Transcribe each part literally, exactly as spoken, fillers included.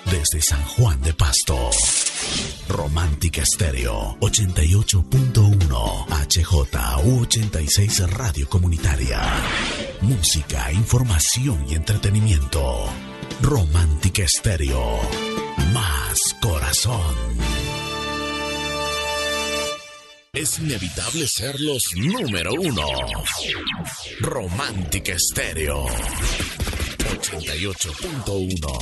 desde San Juan de Pasto. Romántica Estéreo ochenta y ocho punto uno H J U ochenta y seis Radio Comunitaria. Música, información y entretenimiento. Romántica Estéreo. Más corazón. Es inevitable ser los número uno. Romántica Estéreo ochenta y ocho punto uno.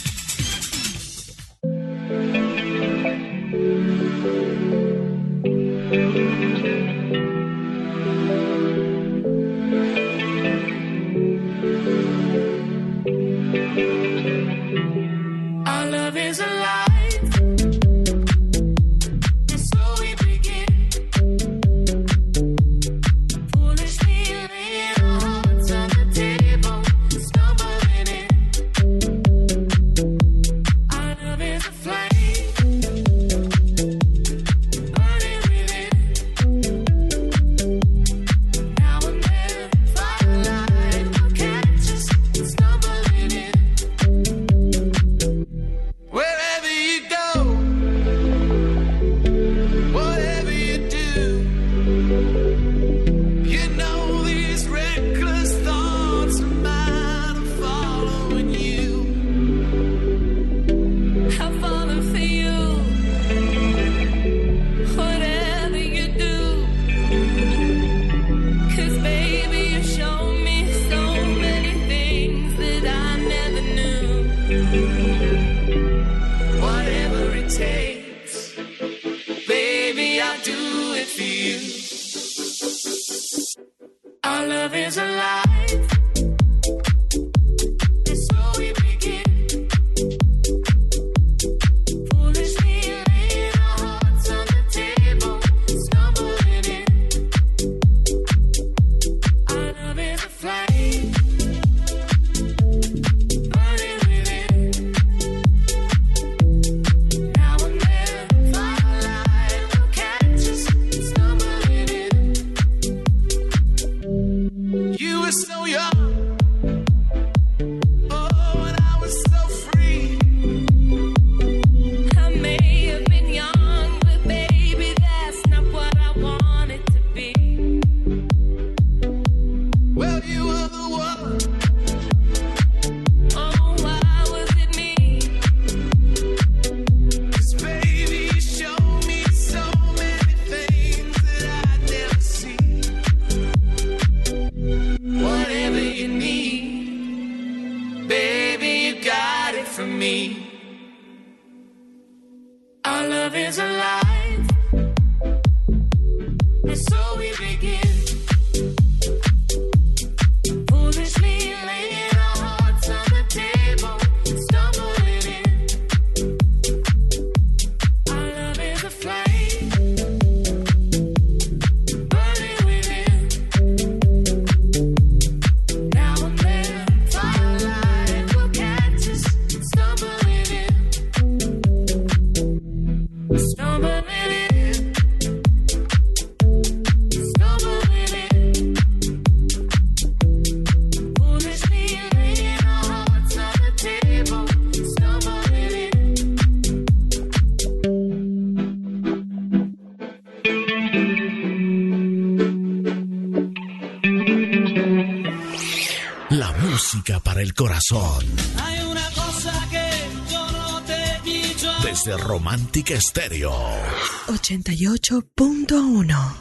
Para el corazón. Hay una cosa que yo no te he dicho. Desde Romántica Estéreo ochenta y ocho punto uno.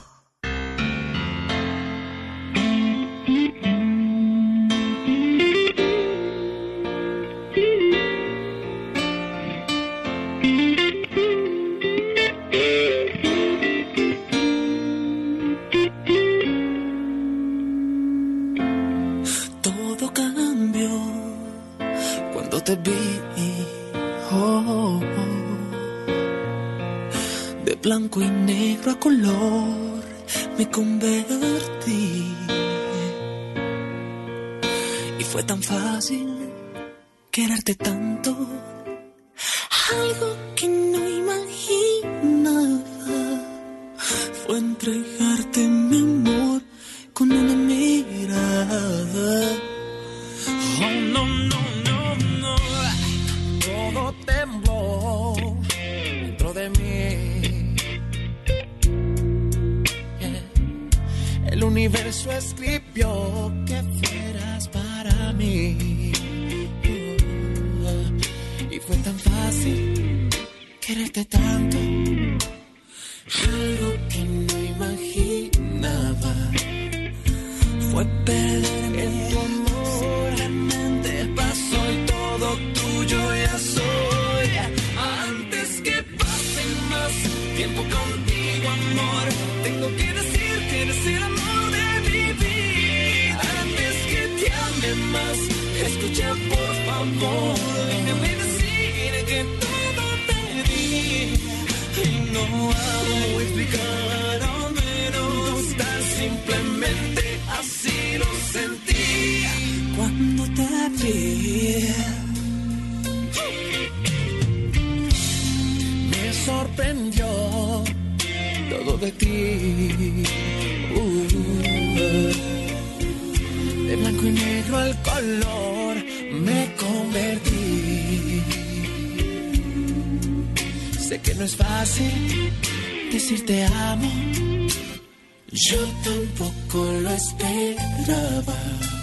Te vi, oh, oh, oh, de blanco y negro a color me convertí, y fue tan fácil quererte tanto, algo que no imaginaba, fue entregarte mi amor con una mirada. Oh, no, no, no, no, todo te eso escribió que fueras para mí. Uh, y fue tan fácil quererte tanto, algo que no imaginaba fue perderme en tu amor. La mente pasó y todo tuyo ya soy. Antes que pase más tiempo contigo, amor, tengo que decir que eres el amor de mi vida. Antes que te ame más, escucha por favor, déjame decir que todo te di. Y no hago explicar, al menos tan simplemente así lo sentí cuando te vi. Me sorprendió todo de ti. Uh, de blanco y negro al color me convertí. Sé que no es fácil decir te amo, yo tampoco lo esperaba,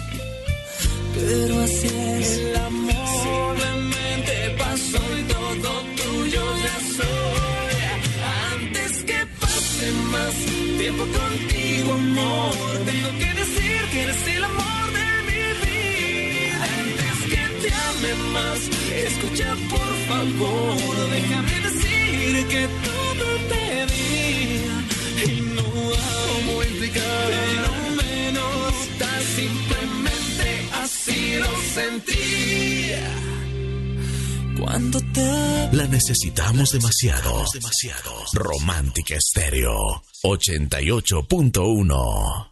pero así es el amor. Simplemente pasó y todo tuyo ya soy. Antes que pase más tiempo contigo, amor, tengo que decir que eres el amor de mi vida. Antes que te ame más, escucha por favor, déjame decir que todo te di. Y no hago cómo explicar, pero menos tan simplemente así lo sentí cuando te... La necesitamos demasiado. demasiado. Romántica Estéreo ochenta y ocho punto uno.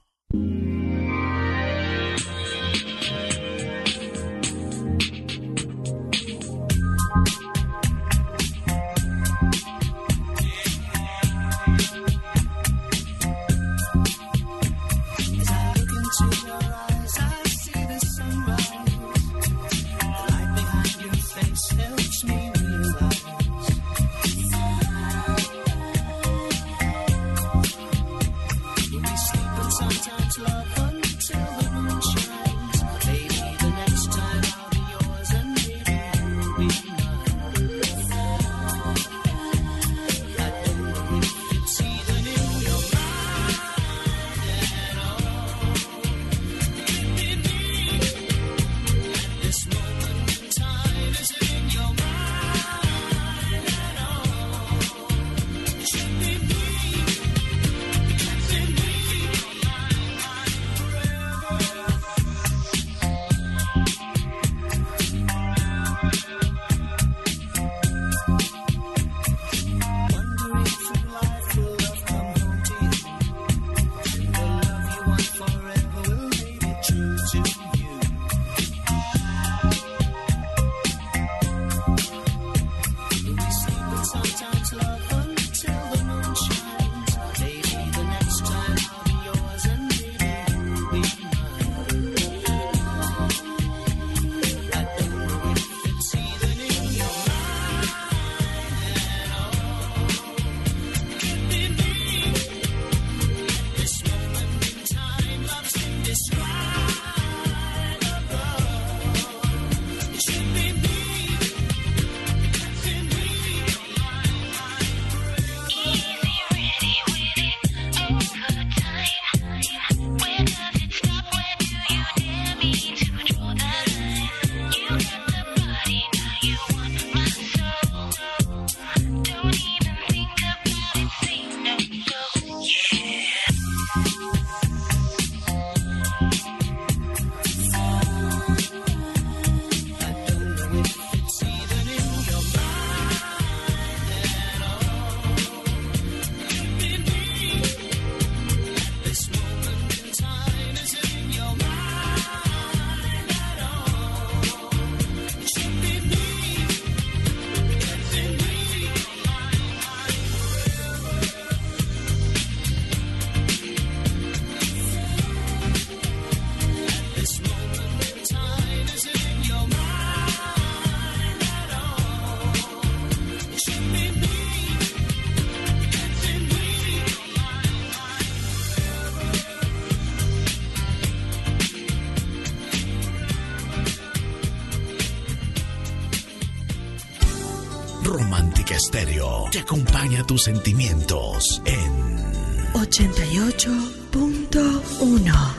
Romántica Estéreo te acompaña a tus sentimientos en ochenta y ocho punto uno.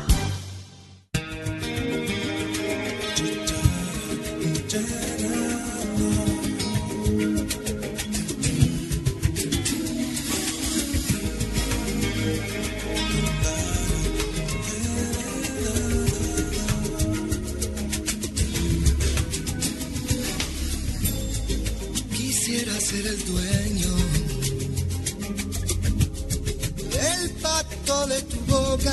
Ser el dueño del pacto de tu boca.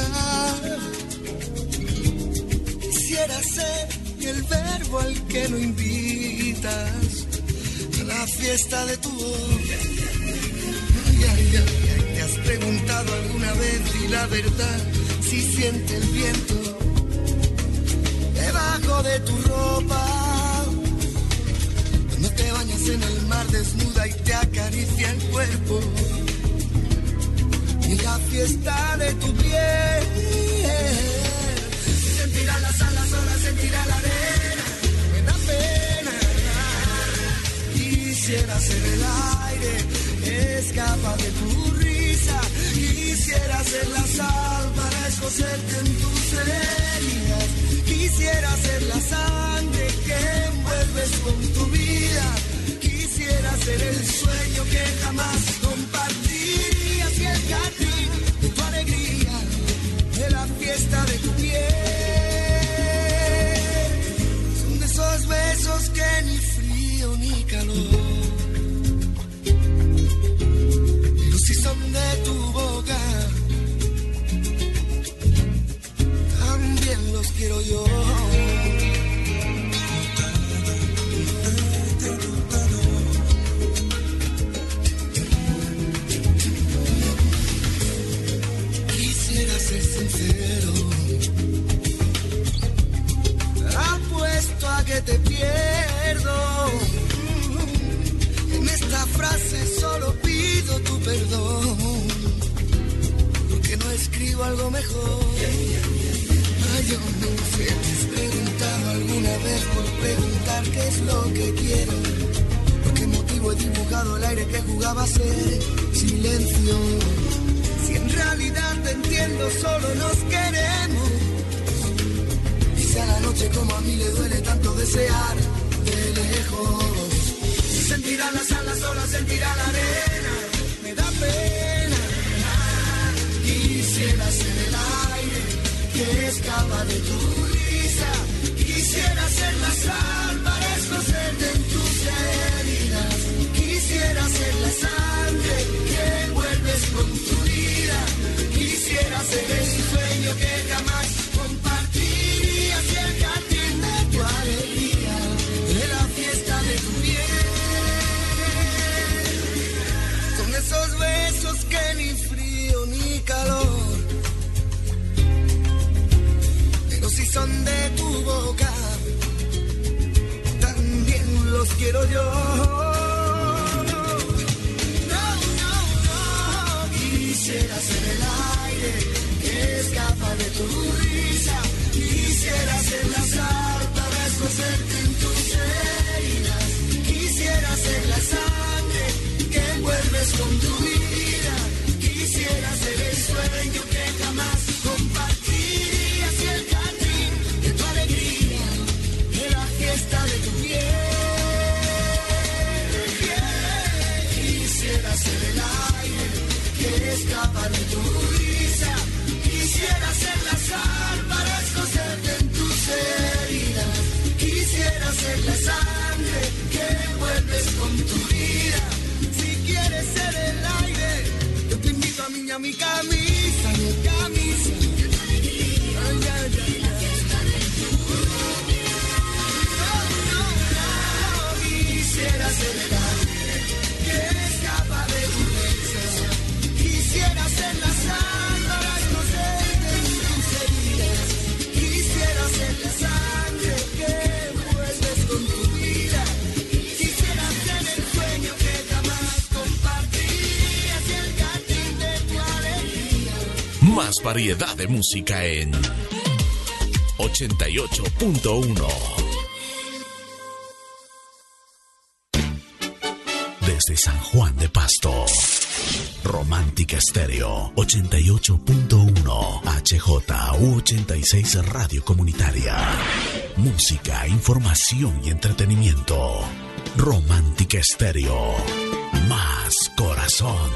Quisiera ser el verbo al que lo invitas a la fiesta de tu boca. Ay, ay, ay, ay, ¿te has preguntado alguna vez y la verdad si siente el viento debajo de tu ropa? Te bañas en el mar desnuda y te acaricia el cuerpo. Y la fiesta de tu piel. Sentirá las alas, olas, sentirá la arena. Me da pena. Quisiera ser el aire que escapa de tu risa. Quisiera ser la sal para escocerte en tus heridas. Quisiera ser la sangre que envuelves con tu vida. Quisiera ser el sueño que jamás compartirías y el jardín de tu alegría, de la fiesta de tu piel. Son de esos besos que ni frío ni calor, pero si son de tu boca, también los quiero yo. Ser sincero, apuesto a que te pierdo. En esta frase solo pido tu perdón, porque no escribo algo mejor. Ay, yo no sé, te has preguntado alguna vez por preguntar qué es lo que quiero. Por qué motivo he dibujado el aire que jugaba a ser silencio. Si en realidad te entiendo, solo nos queremos. Y si a la noche como a mí le duele tanto desear de lejos. Sentirá las alas, sola sentirá la arena. Me da pena. Quisiera ser el aire que escapa de tu risa. Quisiera ser la sal para escocerte en tus heridas. Quisiera ser la sangre que envuelves con tu vida. Quisiera ser el sueño que jamás compartirías y el jardín de tu alegría, de la fiesta de tu piel. Son esos besos que ni frío ni calor, pero si son de tu boca, también los quiero yo. Quisiera ser el aire que escapa de tu risa. Quisiera ser la sal para escocerte en tus heridas. Quisiera ser la sangre que envuelves con tu vida. Quisiera ser el sueño que jamás compartirías y el jardín de tu alegría, de la fiesta de tu piel. Quisiera ser el aire que escapa de tu risa. Quisiera ser la sal para escocerte en tus heridas. Quisiera ser la sangre que envuelves con tu vida. Si quieres ser el aire, yo te invito a mí, a mi camisa, mi camisa. Ay, ay, ay, ay. No, no, no. Quisiera ser el aire que escapa de tu risa. Quisiera ser la sal para escocerte en tus heridas. Quisiera ser la sangre que envuelves con tu vida. Quisiera ser el sueño que jamás compartirías y el jardín de tu alegría. Más variedad de música en ochenta y ocho punto uno. desde San Juan de Pasto. Romántica Estéreo ochenta y ocho punto uno, H J U ochenta y seis Radio Comunitaria. Música, información y entretenimiento. Romántica Estéreo, más corazón.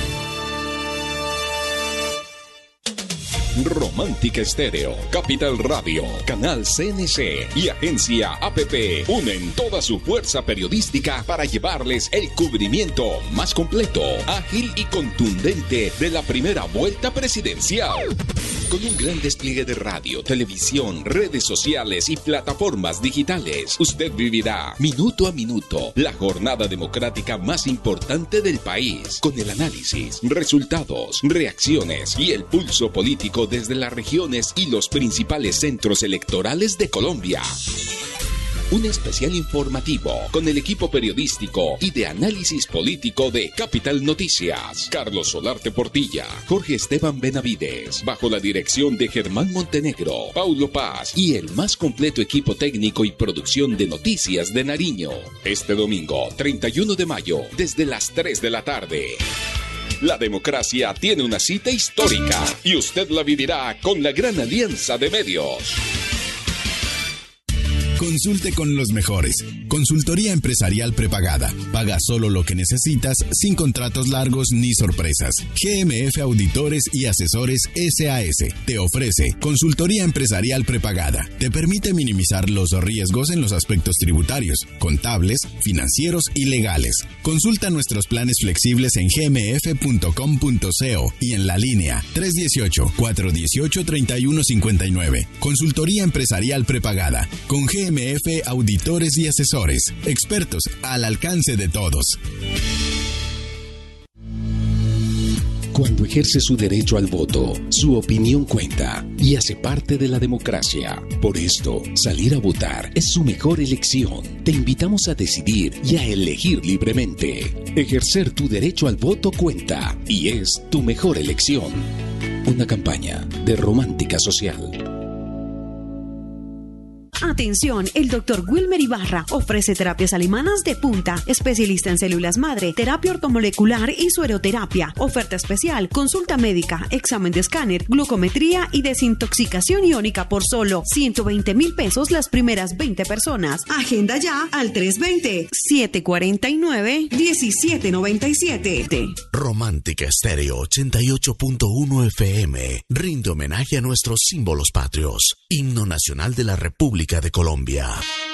Romántica Estéreo, Capital Radio, Canal C N C y Agencia A P P unen toda su fuerza periodística para llevarles el cubrimiento más completo, ágil y contundente de la primera vuelta presidencial. Con un gran despliegue de radio, televisión, redes sociales y plataformas digitales, usted vivirá minuto a minuto la jornada democrática más importante del país, con el análisis, resultados, reacciones y el pulso político desde las regiones y los principales centros electorales de Colombia. Un especial informativo con el equipo periodístico y de análisis político de Capital Noticias. Carlos Solarte Portilla, Jorge Esteban Benavides, bajo la dirección de Germán Montenegro, Paulo Paz y el más completo equipo técnico y producción de Noticias de Nariño. Este domingo, treinta y uno de mayo, desde las tres de la tarde. La democracia tiene una cita histórica y usted la vivirá con la gran alianza de medios. Consulte con los mejores. Consultoría empresarial prepagada. Paga solo lo que necesitas, sin contratos largos ni sorpresas. G M F Auditores y Asesores S A S te ofrece consultoría empresarial prepagada. Te permite minimizar los riesgos en los aspectos tributarios, contables, financieros y legales. Consulta nuestros planes flexibles en g m f punto com punto co y en la línea tres uno ocho, cuatro uno ocho, tres uno cinco nueve. Consultoría empresarial prepagada con G M F Auditores y Asesores, expertos al alcance de todos. Cuando ejerce su derecho al voto, su opinión cuenta y hace parte de la democracia. Por esto, salir a votar es su mejor elección. Te invitamos a decidir y a elegir libremente. Ejercer tu derecho al voto cuenta y es tu mejor elección. Una campaña de Romántica Social. Atención, el doctor Wilmer Ibarra ofrece terapias alemanas de punta, especialista en células madre, terapia ortomolecular y sueroterapia. Oferta especial, consulta médica, examen de escáner, glucometría y desintoxicación iónica por solo ciento veinte mil pesos las primeras veinte personas. Agenda ya al tres dos cero, siete cuatro nueve, uno siete nueve siete. Romántica Estéreo ochenta y ocho punto uno F M rinde homenaje a nuestros símbolos patrios. Himno Nacional de la República de Colombia.